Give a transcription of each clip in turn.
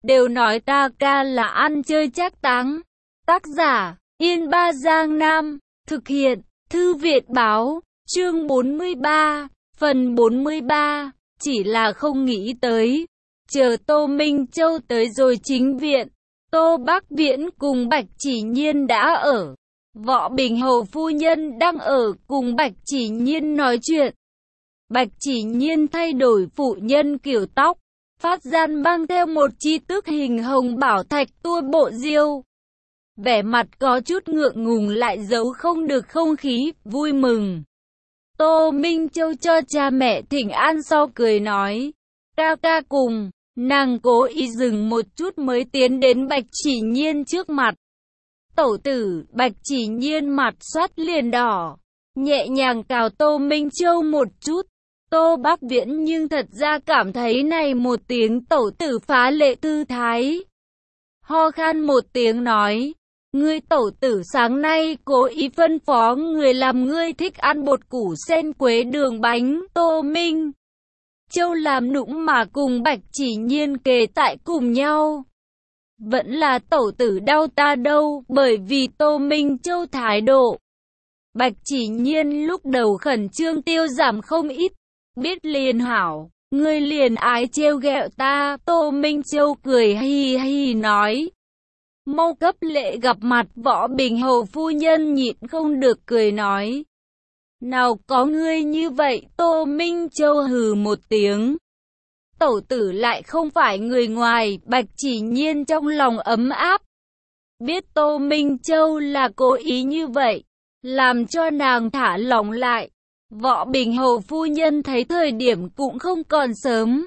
đều nói ta ca là ăn chơi trác táng. Tác giả, Yên Ba Giang Nam, thực hiện, Thư viện báo, chương 43, phần 43, chỉ là không nghĩ tới. Chờ Tô Minh Châu tới rồi chính viện, Tô Bác Viễn cùng Bạch Chỉ Nhiên đã ở. Võ Bình Hầu phu nhân đang ở cùng Bạch Chỉ Nhiên nói chuyện. Bạch Chỉ Nhiên thay đổi phụ nhân kiểu tóc, phát gian mang theo một chi tước hình hồng bảo thạch tua bộ diêu. Vẻ mặt có chút ngượng ngùng lại giấu không được không khí vui mừng. Tô Minh Châu cho cha mẹ thỉnh an sau cười nói, ca ca cùng. Nàng cố ý dừng một chút mới tiến đến Bạch Chỉ Nhiên trước mặt. Tẩu tử, Bạch Chỉ Nhiên mặt xoát liền đỏ, nhẹ nhàng cào Tô Minh Châu một chút. Tô Bác Viễn nhưng thật ra cảm thấy này một tiếng tẩu tử phá lệ tư thái. Ho khan một tiếng nói, ngươi tẩu tử sáng nay cố ý phân phó người làm ngươi thích ăn bột củ sen quế đường bánh. Tô Minh Châu làm nũng mà cùng Bạch Chỉ Nhiên kề tại cùng nhau. Vẫn là tẩu tử đau ta đâu, bởi vì Tô Minh Châu thái độ. Bạch Chỉ Nhiên lúc đầu khẩn trương tiêu giảm không ít, biết liền hảo, ngươi liền ái trêu ghẹo ta. Tô Minh Châu cười hi hi nói. Mau cấp lệ gặp mặt. Võ Bình Hầu phu nhân nhịn không được cười nói. Nào có ngươi như vậy. Tô Minh Châu hừ một tiếng. Tẩu tử lại không phải người ngoài. Bạch Chỉ Nhiên trong lòng ấm áp. Biết Tô Minh Châu là cố ý như vậy, làm cho nàng thả lỏng lại. Võ Bình Hầu phu nhân thấy thời điểm cũng không còn sớm,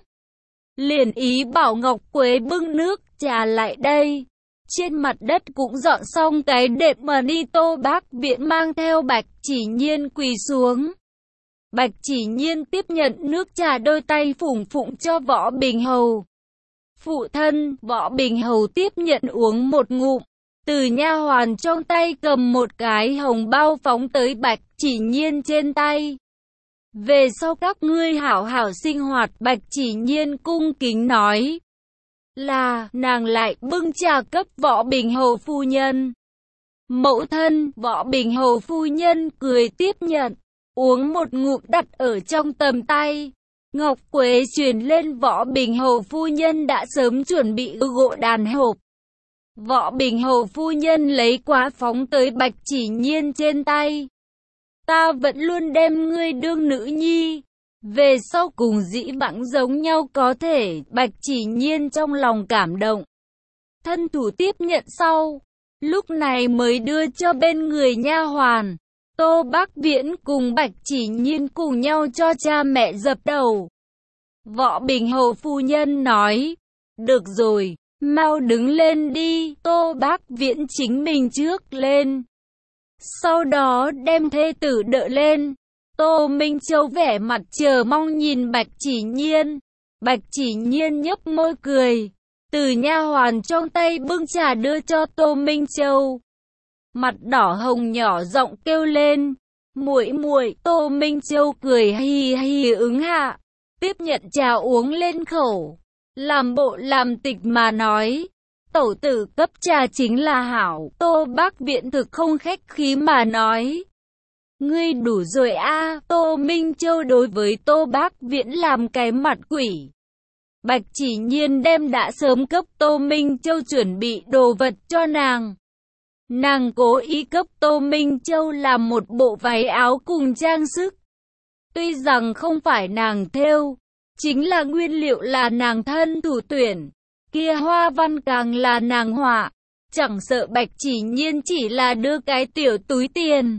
liền ý bảo Ngọc Quế bưng nước trà lại đây. Trên mặt đất cũng dọn xong cái đệm mà đi. Tô Bác Viễn mang theo Bạch Chỉ Nhiên quỳ xuống. Bạch Chỉ Nhiên tiếp nhận nước trà, đôi tay phủng phụng cho Võ Bình Hầu. Phụ thân. Võ Bình Hầu tiếp nhận uống một ngụm, từ nha hoàn trong tay cầm một cái hồng bao phóng tới Bạch Chỉ Nhiên trên tay. Về sau các ngươi hảo hảo sinh hoạt. Bạch Chỉ Nhiên cung kính nói. Là, nàng lại bưng trà cấp Võ Bình Hầu phu nhân. Mẫu thân. Võ Bình Hầu phu nhân cười tiếp nhận, uống một ngụm đặt ở trong tầm tay. Ngọc Quế truyền lên. Võ Bình Hầu phu nhân đã sớm chuẩn bị gỗ đàn hộp. Võ Bình Hầu phu nhân lấy quá phóng tới Bạch Chỉ Nhiên trên tay. Ta vẫn luôn đem ngươi đương nữ nhi, về sau cùng dĩ vãng giống nhau có thể. Bạch Chỉ Nhiên trong lòng cảm động, thân thủ tiếp nhận sau, lúc này mới đưa cho bên người nha hoàn. Tô Bác Viễn cùng Bạch Chỉ Nhiên cùng nhau cho cha mẹ dập đầu. Võ Bình Hầu phu nhân nói, được rồi, mau đứng lên đi. Tô Bác Viễn chính mình trước lên, sau đó đem thê tử đỡ lên. Tô Minh Châu vẻ mặt chờ mong nhìn Bạch Chỉ Nhiên. Bạch Chỉ Nhiên nhếch môi cười, từ nha hoàn trong tay bưng trà đưa cho Tô Minh Châu. Mặt đỏ hồng nhỏ giọng kêu lên, muội muội. Tô Minh Châu cười hi hi ứng hạ, tiếp nhận trà uống lên khẩu, làm bộ làm tịch mà nói, tẩu tử cấp trà chính là hảo. Tô Bác Viễn thực không khách khí mà nói, ngươi đủ rồi a. Tô Minh Châu đối với Tô Bác Viễn làm cái mặt quỷ. Bạch Chỉ Nhiên đem đã sớm cấp Tô Minh Châu chuẩn bị đồ vật cho nàng. Nàng cố ý cấp Tô Minh Châu làm một bộ váy áo cùng trang sức. Tuy rằng không phải nàng thêu, chính là nguyên liệu là nàng thân thủ tuyển, kia hoa văn càng là nàng họa. Chẳng sợ Bạch Chỉ Nhiên chỉ là đưa cái tiểu túi tiền,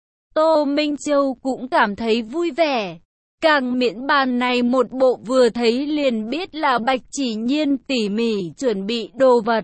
Tô Minh Châu cũng cảm thấy vui vẻ. Càng miễn bàn này một bộ vừa thấy liền biết là Bạch Chỉ Nhiên tỉ mỉ chuẩn bị đồ vật.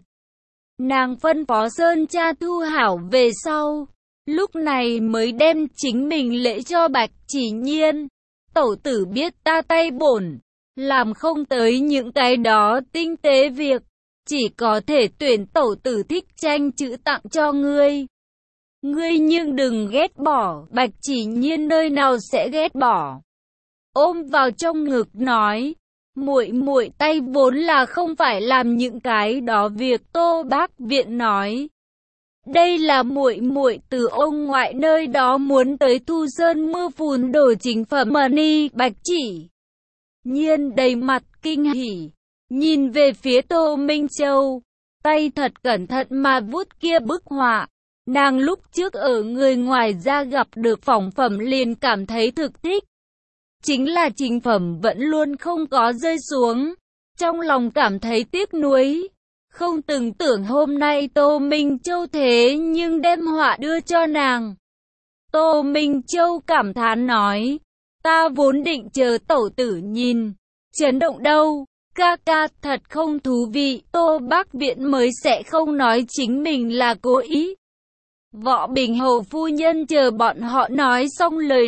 Nàng phân phó Sơn cha thu hảo về sau, lúc này mới đem chính mình lễ cho Bạch Chỉ Nhiên. Tẩu tử biết ta tay bổn, làm không tới những cái đó tinh tế việc, chỉ có thể tuyển tẩu tử thích tranh chữ tặng cho ngươi. Ngươi nhưng đừng ghét bỏ. Bạch Chỉ Nhiên nơi nào sẽ ghét bỏ, ôm vào trong ngực nói, Muội muội tay vốn là không phải làm những cái đó việc, Tô Bác Viện nói. Đây là muội muội từ ông ngoại nơi đó muốn tới Thu Sơn mưa phùn đồ chính phẩm mà Ni Bạch Chỉ Nhiên đầy mặt kinh hỉ, nhìn về phía Tô Minh Châu, tay thật cẩn thận mà vuốt kia bức họa. Nàng lúc trước ở người ngoài ra gặp được phỏng phẩm liền cảm thấy thực thích. Chính là trình phẩm vẫn luôn không có rơi xuống. Trong lòng cảm thấy tiếc nuối. Không từng tưởng hôm nay Tô Minh Châu thế nhưng đem họa đưa cho nàng. Tô Minh Châu cảm thán nói. Ta vốn định chờ tẩu tử nhìn. Chấn động đâu. Ca ca thật không thú vị. Tô Bác Viện mới sẽ không nói chính mình là cố ý. Võ Bình Hầu phu nhân chờ bọn họ nói xong lời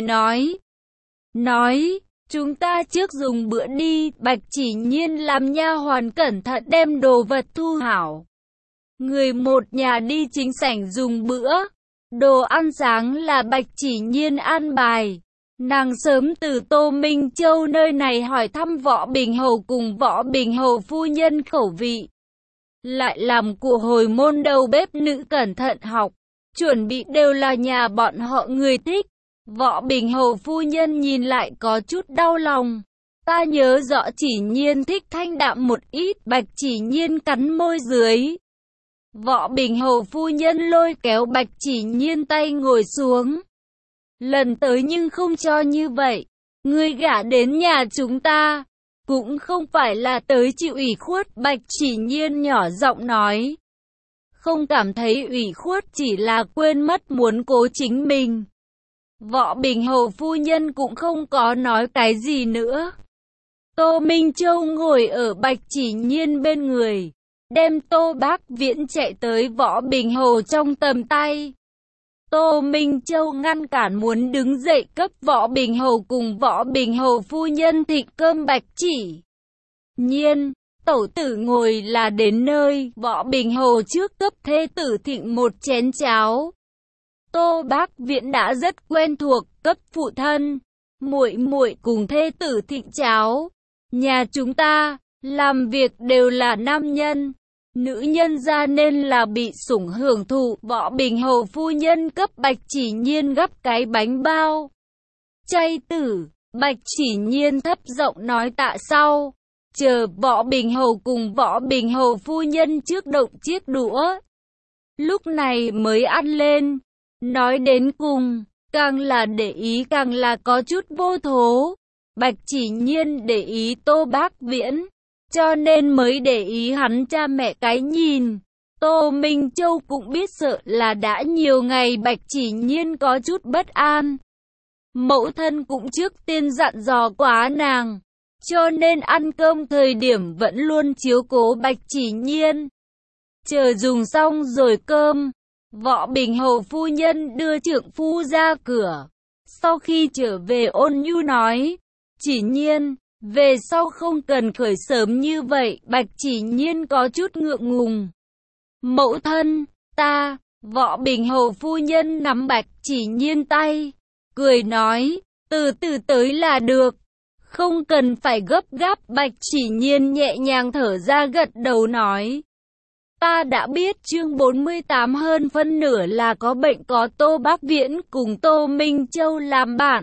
nói, chúng ta trước dùng bữa đi. Bạch Chỉ Nhiên làm nha hoàn cẩn thận đem đồ vật thu hảo. Người một nhà đi chính sảnh dùng bữa. Đồ ăn sáng là Bạch Chỉ Nhiên an bài. Nàng sớm từ Tô Minh Châu nơi này hỏi thăm Võ Bình Hầu cùng Võ Bình Hầu phu nhân khẩu vị. Lại làm của hồi môn đầu bếp nữ cẩn thận học. Chuẩn bị đều là nhà bọn họ người thích. Võ Bình Hầu phu nhân nhìn lại có chút đau lòng. Ta nhớ rõ Chỉ Nhiên thích thanh đạm một ít. Bạch Chỉ Nhiên cắn môi dưới. Võ Bình Hầu phu nhân lôi kéo Bạch Chỉ Nhiên tay ngồi xuống. Lần tới nhưng không cho như vậy. Ngươi gả đến nhà chúng ta cũng không phải là tới chịu ủy khuất. Bạch Chỉ Nhiên nhỏ giọng nói. Không cảm thấy ủy khuất, chỉ là quên mất muốn cố chính mình. Võ Bình Hầu phu nhân cũng không có nói cái gì nữa. Tô Minh Châu ngồi ở Bạch Chỉ Nhiên bên người, đem Tô Bác Viễn chạy tới Võ Bình Hầu trong tầm tay. Tô Minh Châu ngăn cản muốn đứng dậy cấp Võ Bình Hầu cùng Võ Bình Hầu phu nhân thịnh cơm. Bạch Chỉ Nhiên, tẩu tử ngồi là đến nơi. Võ Bình Hầu trước cấp thê tử thịnh một chén cháo. Tô Bác Viễn đã rất quen thuộc, cấp phụ thân, muội muội cùng thê tử thịnh cháo. Nhà chúng ta làm việc đều là nam nhân, nữ nhân ra nên là bị sủng hưởng thụ. Võ Bình Hầu phu nhân cấp Bạch Chỉ Nhiên gấp cái bánh bao chay tử. Bạch Chỉ Nhiên thấp giọng nói tạ sau. Chờ Võ Bình Hầu cùng Võ Bình Hầu phu nhân trước động chiếc đũa, lúc này mới ăn lên. Nói đến cùng, càng là để ý càng là có chút vô thố. Bạch Chỉ Nhiên để ý Tô Bác Viễn, cho nên mới để ý hắn cha mẹ cái nhìn. Tô Minh Châu cũng biết sợ là đã nhiều ngày Bạch Chỉ Nhiên có chút bất an. Mẫu thân cũng trước tiên dặn dò quá nàng, cho nên ăn cơm thời điểm vẫn luôn chiếu cố Bạch Chỉ Nhiên. Chờ dùng xong rồi cơm, Võ Bình Hầu phu nhân đưa trượng phu ra cửa. Sau khi trở về ôn nhu nói, Chỉ Nhiên, về sau không cần khởi sớm như vậy. Bạch Chỉ Nhiên có chút ngượng ngùng. Mẫu thân, ta. Võ Bình Hầu phu nhân nắm Bạch Chỉ Nhiên tay, cười nói, từ từ tới là được, không cần phải gấp gáp. Bạch Chỉ Nhiên nhẹ nhàng thở ra gật đầu nói, ta đã biết. Chương 48 hơn phân nửa là có bệnh, có Tô Bác Viễn cùng Tô Minh Châu làm bạn.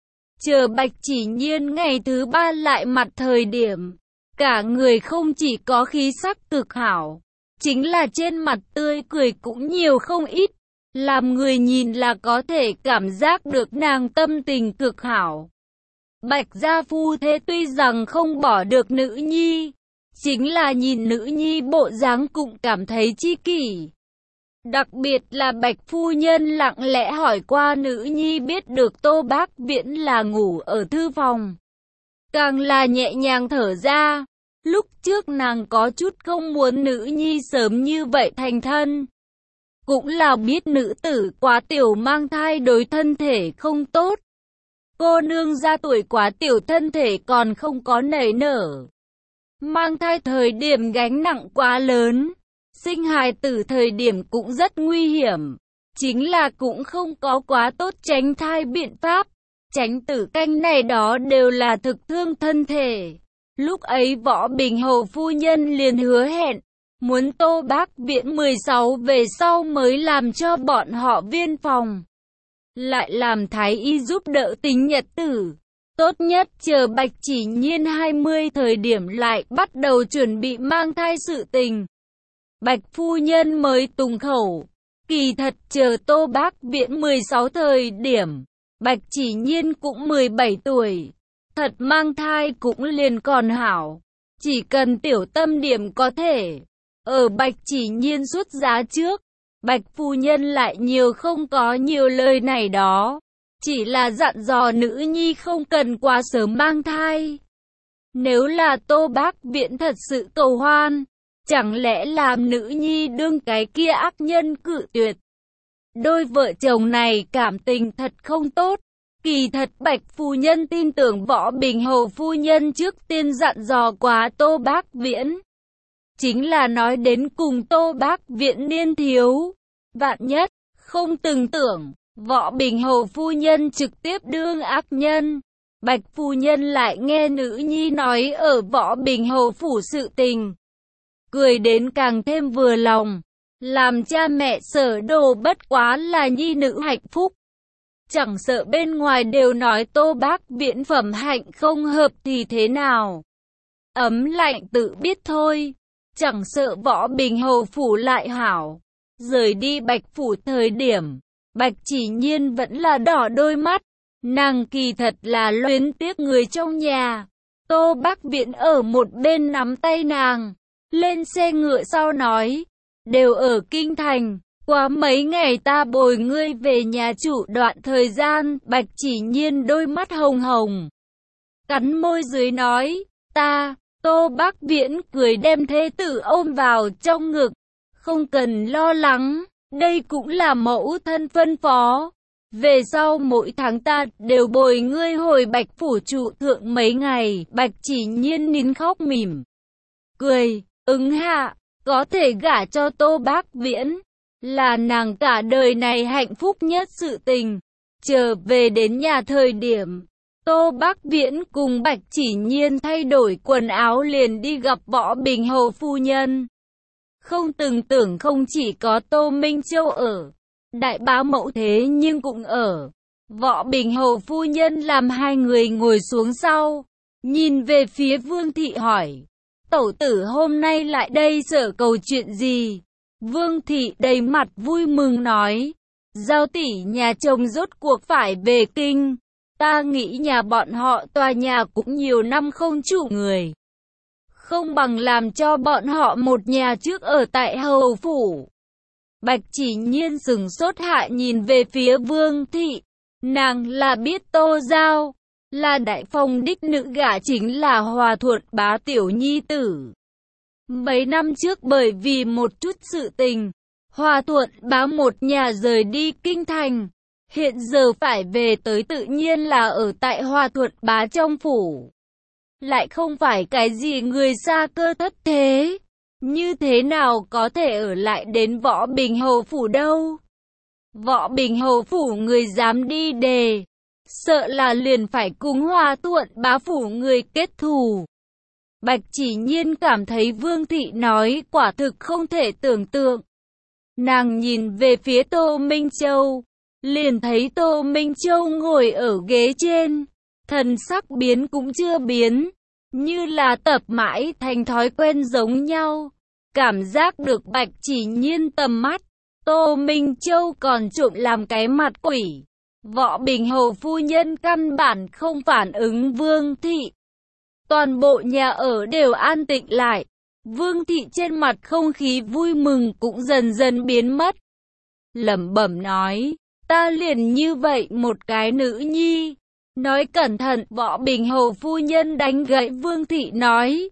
Chờ Bạch Chỉ Nhiên ngày thứ 3 lại mặt thời điểm, cả người không chỉ có khí sắc cực hảo, chính là trên mặt tươi cười cũng nhiều không ít, làm người nhìn là có thể cảm giác được nàng tâm tình cực hảo. Bạch gia phu thế tuy rằng không bỏ được nữ nhi, chính là nhìn nữ nhi bộ dáng cũng cảm thấy chi kỷ. Đặc biệt là Bạch phu nhân lặng lẽ hỏi qua nữ nhi, biết được Tô Bác Viễn là ngủ ở thư phòng, càng là nhẹ nhàng thở ra. Lúc trước nàng có chút không muốn nữ nhi sớm như vậy thành thân, cũng là biết nữ tử quá tiểu mang thai đối thân thể không tốt. Cô nương ra tuổi quá tiểu thân thể còn không có nảy nở, mang thai thời điểm gánh nặng quá lớn, sinh hài tử thời điểm cũng rất nguy hiểm. Chính là cũng không có quá tốt tránh thai biện pháp, tránh tử canh này đó đều là thực thương thân thể. Lúc ấy Võ Bình Hầu phu nhân liền hứa hẹn, muốn Tô Bác Viễn 16 về sau mới làm cho bọn họ viên phòng. Lại làm thái y giúp đỡ tính nhật tử. Tốt nhất chờ Bạch Chỉ Nhiên 20 thời điểm lại bắt đầu chuẩn bị mang thai sự tình. Bạch phu nhân mới tùng khẩu. Kỳ thật chờ Tô Bác Viễn 16 thời điểm, Bạch Chỉ Nhiên cũng 17 tuổi. Thật mang thai cũng liền còn hảo. Chỉ cần tiểu tâm điểm có thể. Ở Bạch Chỉ Nhiên xuất giá trước, Bạch phu nhân lại không có nhiều lời này đó. Chỉ là dặn dò nữ nhi không cần quá sớm mang thai. Nếu là Tô Bác Viễn thật sự cầu hoan, chẳng lẽ làm nữ nhi đương cái kia ác nhân cự tuyệt. Đôi vợ chồng này cảm tình thật không tốt. Kỳ thật Bạch phu nhân tin tưởng Võ Bình Hầu phu nhân trước tiên dặn dò quá Tô Bác Viễn. Chính là nói đến cùng Tô Bác Viễn niên thiếu. Vạn nhất, không từng tưởng, Võ Bình Hầu phu nhân trực tiếp đương ác nhân. Bạch phu nhân lại nghe nữ nhi nói ở Võ Bình Hầu phủ sự tình. Cười đến càng thêm vừa lòng. Làm cha mẹ sở đồ bất quá là nhi nữ hạnh phúc. Chẳng sợ bên ngoài đều nói Tô Bác Viễn phẩm hạnh không hợp thì thế nào. Ấm lạnh tự biết thôi. Chẳng sợ Võ Bình Hầu phủ lại hảo. Rời đi Bạch phủ thời điểm, Bạch Chỉ Nhiên vẫn là đỏ đôi mắt. Nàng kỳ thật là luyến tiếc người trong nhà. Tô Bác Viễn ở một bên nắm tay nàng, lên xe ngựa sau nói, đều ở kinh thành, quá mấy ngày ta bồi ngươi về nhà chủ đoạn thời gian. Bạch Chỉ Nhiên đôi mắt hồng hồng, cắn môi dưới nói, ta. Tô Bác Viễn cười đem thê tử ôm vào trong ngực, không cần lo lắng, đây cũng là mẫu thân phân phó. Về sau mỗi tháng ta đều bồi ngươi hồi Bạch phủ trụ thượng mấy ngày. Bạch Chỉ Nhiên nín khóc mỉm cười, ứng hạ, có thể gả cho Tô Bác Viễn, là nàng cả đời này hạnh phúc nhất sự tình. Chờ về đến nhà thời điểm, Tô Bác Viễn cùng Bạch Chỉ Nhiên thay đổi quần áo liền đi gặp Võ Bình Hầu phu nhân. Không từng tưởng không chỉ có Tô Minh Châu ở, đại bá mẫu thế nhưng cũng ở. Võ Bình Hầu phu nhân làm hai người ngồi xuống sau, nhìn về phía Vương Thị hỏi, tẩu tử hôm nay lại đây sở cầu chuyện gì? Vương Thị đầy mặt vui mừng nói, Giao tỷ nhà chồng rốt cuộc phải về kinh. Ta nghĩ nhà bọn họ tòa nhà cũng nhiều năm không chủ người. Không bằng làm cho bọn họ một nhà trước ở tại hầu phủ. Bạch Chỉ Nhiên sừng sốt hạ nhìn về phía Vương Thị. Nàng là biết Tô Giao, là đại phong đích nữ gả chính là Hòa Thuận bá tiểu nhi tử. Mấy năm trước bởi vì một chút sự tình, Hòa Thuận bá một nhà rời đi kinh thành. Hiện giờ phải về tới tự nhiên là ở tại Hòa Thuận bá trong phủ. Lại không phải cái gì người xa cơ thất thế. Như thế nào có thể ở lại đến Võ Bình Hầu phủ đâu? Võ Bình Hầu phủ người dám đi đề, sợ là liền phải cùng Hòa Thuận bá phủ người kết thù. Bạch Chỉ Nhiên cảm thấy Vương Thị nói quả thực không thể tưởng tượng. Nàng nhìn về phía Tô Minh Châu, liền thấy Tô Minh Châu ngồi ở ghế trên, thần sắc biến cũng chưa biến, như là tập mãi thành thói quen giống nhau. Cảm giác được Bạch Chỉ Nhiên tầm mắt, Tô Minh Châu còn trộm làm cái mặt quỷ. Võ Bình Hầu phu nhân căn bản không phản ứng Vương Thị. Toàn bộ nhà ở đều an tĩnh lại. Vương Thị trên mặt không khí vui mừng cũng dần dần biến mất. Lẩm bẩm nói, ta liền như vậy một cái nữ nhi. Nói cẩn thận. Võ Bình Hầu phu nhân đánh gãy Vương Thị nói,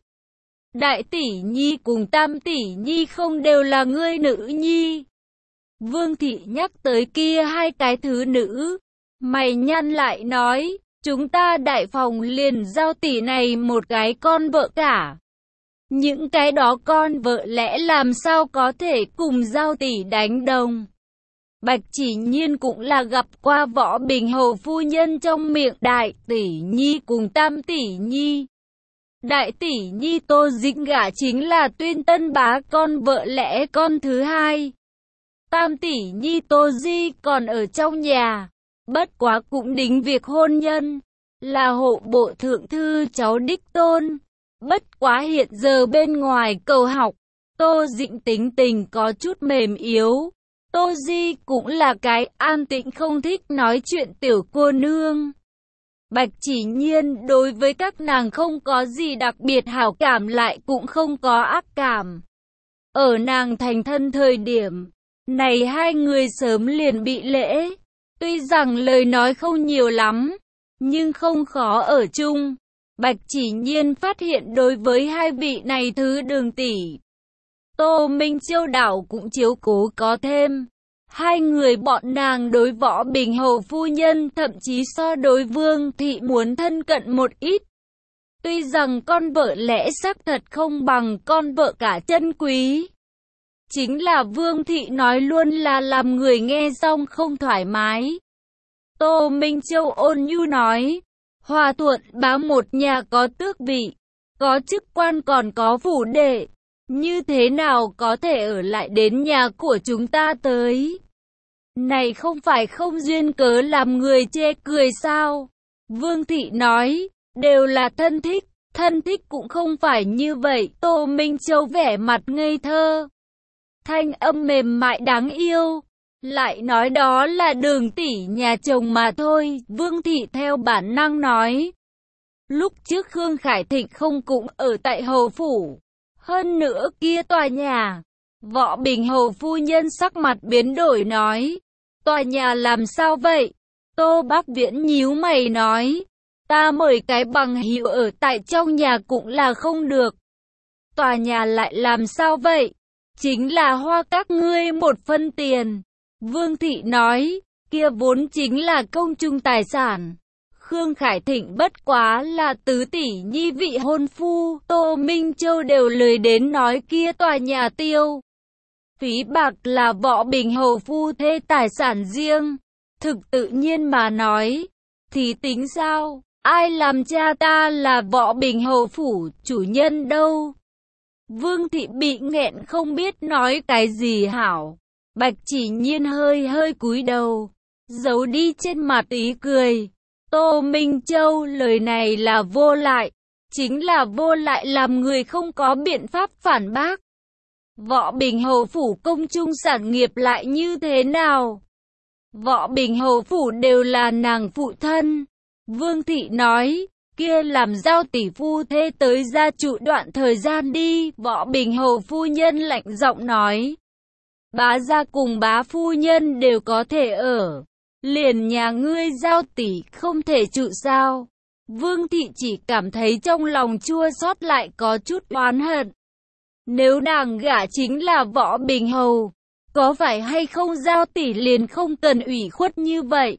đại tỷ nhi cùng tam tỷ nhi không đều là ngươi nữ nhi? Vương Thị nhắc tới kia hai cái thứ nữ, mày nhăn lại nói, chúng ta đại phòng liền giao tỷ này một cái con vợ cả. Những cái đó con vợ lẽ làm sao có thể cùng giao tỷ đánh đồng. Bạch Chỉ Nhiên cũng là gặp qua Võ Bình Hầu phu nhân trong miệng đại tỷ nhi cùng tam tỷ nhi. Đại tỷ nhi Tô Dĩnh gả chính là Tuyên Tân bá con vợ lẽ con thứ hai. Tam tỷ nhi Tô Di còn ở trong nhà, bất quá cũng đính việc hôn nhân, là hộ bộ thượng thư cháu đích tôn. Bất quá hiện giờ bên ngoài cầu học, Tô Dĩnh tính tình có chút mềm yếu. Tô Di cũng là cái an tĩnh không thích nói chuyện tiểu cô nương. Bạch Chỉ Nhiên đối với các nàng không có gì đặc biệt hảo cảm lại cũng không có ác cảm. Ở nàng thành thân thời điểm này hai người sớm liền bị lễ. Tuy rằng lời nói không nhiều lắm, nhưng không khó ở chung. Bạch Chỉ Nhiên phát hiện đối với hai vị này thứ đường tỷ, Tô Minh Chiêu đảo cũng chiếu cố có thêm. Hai người bọn nàng đối Võ Bình Hầu phu nhân thậm chí so đối Vương thị muốn thân cận một ít. Tuy rằng con vợ lẽ xác thật không bằng con vợ cả chân quý. Chính là Vương thị nói luôn là làm người nghe xong không thoải mái. Tô Minh Châu ôn nhu nói, Hòa Thuận bá một nhà có tước vị, có chức quan còn có phủ đệ, như thế nào có thể ở lại đến nhà của chúng ta tới? Này không phải không duyên cớ làm người chê cười sao? Vương thị nói, đều là thân thích cũng không phải như vậy. Tô Minh Châu vẻ mặt ngây thơ, thanh âm mềm mại đáng yêu, lại nói đó là đường tỷ nhà chồng mà thôi. Vương thị theo bản năng nói, lúc trước Khương Khải Thịnh không cũng ở tại hầu phủ, hơn nữa kia tòa nhà. Võ Bình Hầu phu nhân sắc mặt biến đổi nói, tòa nhà làm sao vậy? Tô Bác Viễn nhíu mày nói, ta mời cái bằng hữu ở tại trong nhà cũng là không được. Tòa nhà lại làm sao vậy? Chính là hoa các ngươi một phân tiền. Vương thị nói, kia vốn chính là công chung tài sản. Khương Khải Thịnh bất quá là tứ tỷ nhi vị hôn phu. Tô Minh Châu đều lười đến nói kia tòa nhà tiêu phí bạc là Võ Bình Hầu phu thê tài sản riêng. Thực tự nhiên mà nói, thì tính sao? Ai làm cha ta là Võ Bình Hầu phủ chủ nhân đâu? Vương thị bị nghẹn không biết nói cái gì hảo. Bạch Chỉ Nhiên hơi cúi đầu, giấu đi trên mặt ý cười. Tô Minh Châu lời này là vô lại, chính là vô lại làm người không có biện pháp phản bác. Võ Bình Hầu phủ công chung sản nghiệp lại như thế nào? Võ Bình Hầu phủ đều là nàng phụ thân. Vương thị nói, kia làm giao tỷ phu thê tới gia trụ đoạn thời gian đi. Võ Bình Hầu phu nhân lạnh giọng nói, bá gia cùng bá phu nhân đều có thể ở, liền nhà ngươi giao tỷ không thể trụ sao? Vương thị chỉ cảm thấy trong lòng chua xót lại có chút oán hận. Nếu nàng gả chính là Võ Bình Hầu, có phải hay không giao tỷ liền không cần ủy khuất như vậy?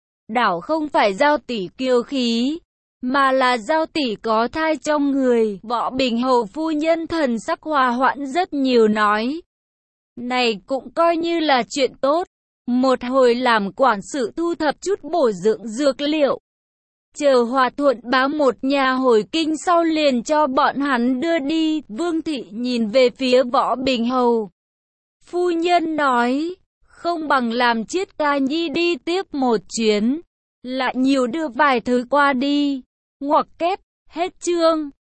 Đảo không phải giao tỷ kiêu khí, mà là giao tỷ có thai trong người. Võ Bình Hầu phu nhân thần sắc hòa hoãn rất nhiều nói, này cũng coi như là chuyện tốt. Một hồi làm quản sự thu thập chút bổ dưỡng dược liệu, chờ Hòa Thuận bá một nhà hồi kinh sau liền cho bọn hắn đưa đi. Vương thị nhìn về phía Võ Bình Hầu phu nhân nói, không bằng làm Chiết ca nhi đi tiếp một chuyến, lại nhiều đưa vài thứ qua đi. Ngoặc kép, hết chương.